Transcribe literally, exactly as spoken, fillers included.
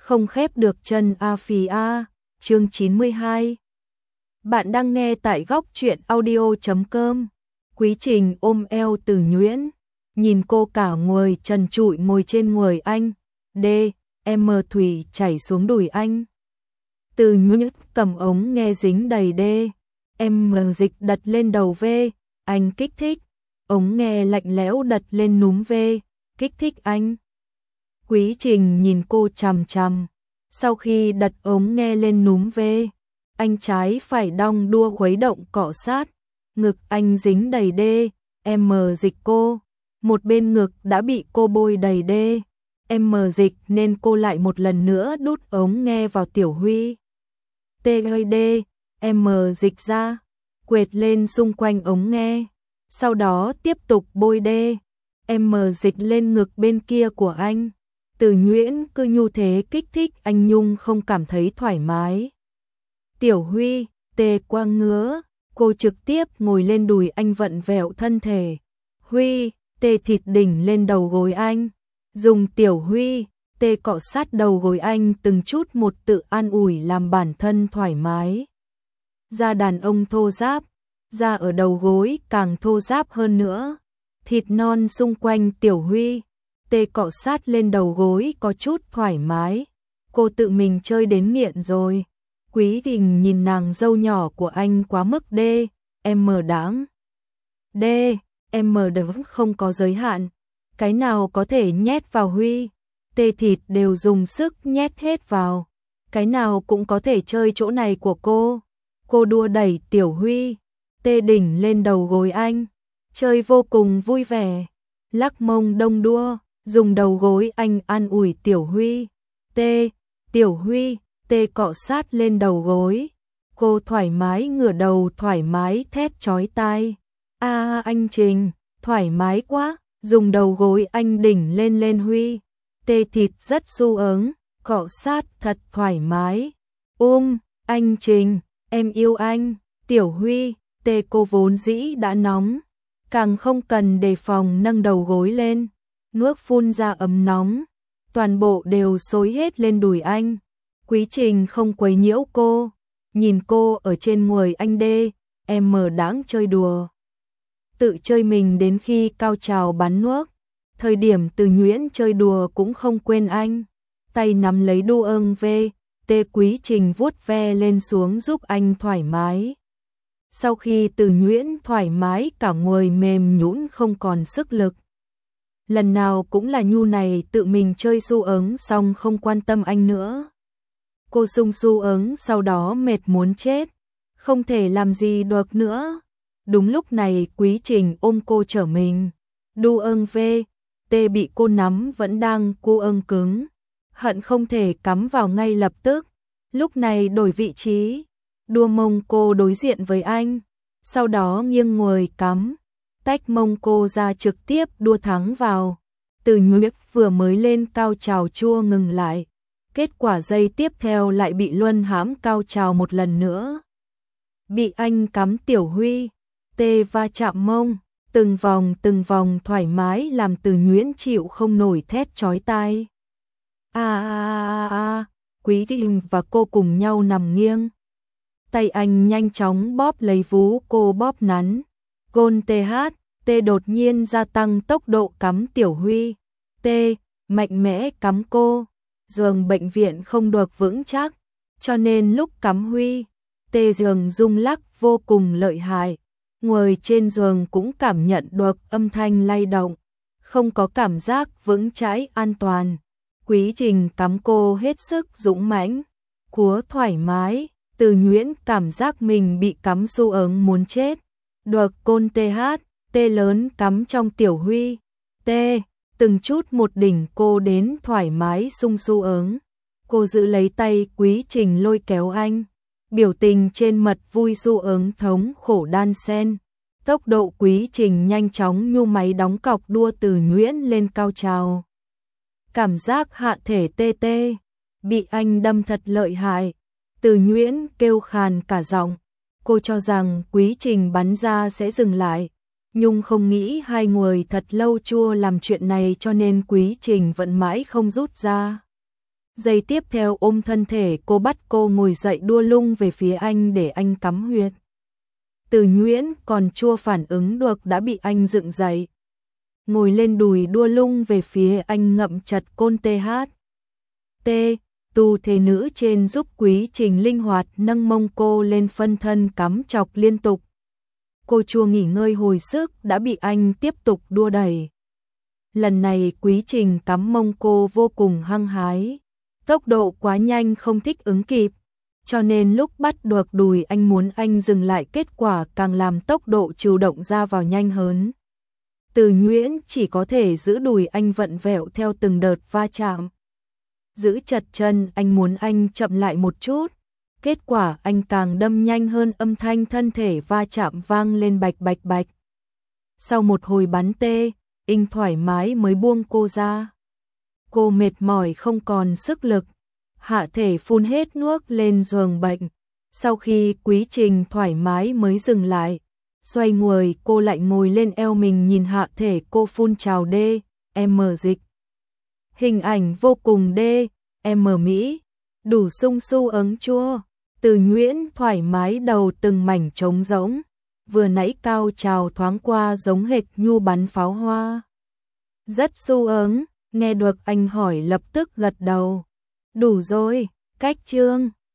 không khép được chân a phì a, chương chín mươi hai. Bạn đang nghe tại góc truyện audio chấm com. Quý Trình ôm eo Từ Nhuyễn, nhìn cô cả người trần trụi ngồi trên người anh, D, M thủy chảy xuống đùi anh. Từ Nhuyễn cầm ống nghe dính đầy D, M dịch đặt lên đầu V, anh kích thích, ống nghe lạnh lẽo đặt lên núm V, kích thích anh. Quý Trình nhìn cô chằm chằm, sau khi đặt ống nghe lên núm V, anh trái phải đong đua khuấy động cọ sát, ngực anh dính đầy D, M dịch cô, một bên ngực đã bị cô bôi đầy D, M dịch nên cô lại một lần nữa đút ống nghe vào Tiểu Huy. T hơi D, M dịch ra, quệt lên xung quanh ống nghe, sau đó tiếp tục bôi D, M dịch lên ngực bên kia của anh. Từ Nhuyễn cứ nhu thế kích thích anh Nhung không cảm thấy thoải mái. Tiểu Huy, tê qua ngứa, cô trực tiếp ngồi lên đùi anh vặn vẹo thân thể. Huy, tê thịt đỉnh lên đầu gối anh, dùng Tiểu Huy, tê cọ sát đầu gối anh từng chút một tự an ủi làm bản thân thoải mái. Da đàn ông thô ráp, da ở đầu gối càng thô ráp hơn nữa, thịt non xung quanh Tiểu Huy. Tê cọ sát lên đầu gối có chút thoải mái, cô tự mình chơi đến nghiện rồi. Quý Trình nhìn nàng dâu nhỏ của anh quá mức D, M đáng. D, M đáng không có giới hạn, cái nào có thể nhét vào Huy, tê thịt đều dùng sức nhét hết vào, cái nào cũng có thể chơi chỗ này của cô. Cô đua đẩy Tiểu Huy, tê đỉnh lên đầu gối anh, chơi vô cùng vui vẻ, lắc mông đông đua. Dùng đầu gối anh an ủi Tiểu Huy, tê, Tiểu Huy, tê cọ sát lên đầu gối. Cô thoải mái ngửa đầu thoải mái thét chói tai. A à, anh Trình, thoải mái quá, dùng đầu gối anh đỉnh lên lên Huy. Tê thịt rất xu ớn, cọ sát thật thoải mái. Um, anh Trình, em yêu anh. Tiểu Huy, tê cô vốn dĩ đã nóng, càng không cần đề phòng nâng đầu gối lên. Nước phun ra ấm nóng, toàn bộ đều xối hết lên đùi anh. Quý Trình không quấy nhiễu cô, nhìn cô ở trên người anh D, M đáng chơi đùa. Tự chơi mình đến khi cao trào bắn nước, thời điểm Từ Nhuyễn chơi đùa cũng không quên anh. Tay nắm lấy đu âng V, tê Quý Trình vuốt ve lên xuống giúp anh thoải mái. Sau khi Từ Nhuyễn thoải mái cả người mềm nhũn không còn sức lực. Lần nào cũng là nhu này tự mình chơi xu ớn xong không quan tâm anh nữa. Cô sung xu ớn sau đó mệt muốn chết, không thể làm gì được nữa. Đúng lúc này Quý Trình ôm cô trở mình. Đu âng V, tê bị cô nắm vẫn đang cu âng cứng, hận không thể cắm vào ngay lập tức. Lúc này đổi vị trí, đua mông cô đối diện với anh, sau đó nghiêng người cắm. Tách mông cô ra trực tiếp đua thắng vào. Từ Nhuyễn vừa mới lên cao trào chua ngừng lại. Kết quả giây tiếp theo lại bị luân hãm cao trào một lần nữa. Bị anh cắm Tiểu Huy, tê va chạm mông, từng vòng từng vòng thoải mái làm Từ Nhuyễn chịu không nổi thét chói tai. A a a a, Quý Trình và cô cùng nhau nằm nghiêng. Tay anh nhanh chóng bóp lấy vú cô bóp nắn. Gôn tê hát, tê đột nhiên gia tăng tốc độ cắm Tiểu Huy. Tê, mạnh mẽ cắm cô. Giường bệnh viện không được vững chắc, cho nên lúc cắm Huy, tê giường rung lắc vô cùng lợi hại. Người trên giường cũng cảm nhận được âm thanh lay động, không có cảm giác vững chãi an toàn. Quý Trình cắm cô hết sức dũng mãnh, cúa thoải mái. Từ Nhuyễn cảm giác mình bị cắm xu ớn muốn chết. Được côn tê hát, tê lớn cắm trong Tiểu Huy, tê, từng chút một đỉnh cô đến thoải mái sung xu ớn. Cô giữ lấy tay Quý Trình lôi kéo anh, biểu tình trên mặt vui xu ớn thống khổ đan xen. Tốc độ Quý Trình nhanh chóng nhu máy đóng cọc đua Từ Nhuyễn lên cao trào. Cảm giác hạ thể tê tê, bị anh đâm thật lợi hại. Từ Nhuyễn kêu khàn cả giọng. Cô cho rằng Quý Trình bắn ra sẽ dừng lại, nhưng không nghĩ hai người thật lâu chua làm chuyện này cho nên Quý Trình vẫn mãi không rút ra. Giây tiếp theo ôm thân thể cô bắt cô ngồi dậy đua lung về phía anh để anh cắm huyệt. Từ Nhuyễn còn chưa phản ứng được đã bị anh dựng dậy. Ngồi lên đùi đua lung về phía anh ngậm chặt côn tê hát. T, tu thế nữ trên giúp Quý Trình linh hoạt nâng mông cô lên phân thân cắm chọc liên tục. Cô chưa nghỉ ngơi hồi sức đã bị anh tiếp tục đua đẩy. Lần này Quý Trình cắm mông cô vô cùng hăng hái. Tốc độ quá nhanh không thích ứng kịp, cho nên lúc bắt được đùi anh muốn anh dừng lại, kết quả càng làm tốc độ chủ động ra vào nhanh hơn. Từ Nhuyễn chỉ có thể giữ đùi anh vặn vẹo theo từng đợt va chạm. Giữ chặt chân anh muốn anh chậm lại một chút, kết quả anh càng đâm nhanh hơn, âm thanh thân thể va chạm vang lên bạch bạch bạch. Sau một hồi bắn tê, anh thoải mái mới buông cô ra. Cô mệt mỏi không còn sức lực, hạ thể phun hết nước lên giường bệnh. Sau khi Quý Trình thoải mái mới dừng lại, xoay người cô lại ngồi lên eo mình nhìn hạ thể cô phun trào đê, em dịch. Hình ảnh vô cùng đê, em mỹ, đủ sung su ấm chua. Từ Nhuyễn thoải mái đầu từng mảnh trống rỗng, vừa nãy cao trào thoáng qua giống hệt nhu bắn pháo hoa. Rất su ấm, nghe được anh hỏi lập tức gật đầu. Đủ rồi, cách chương.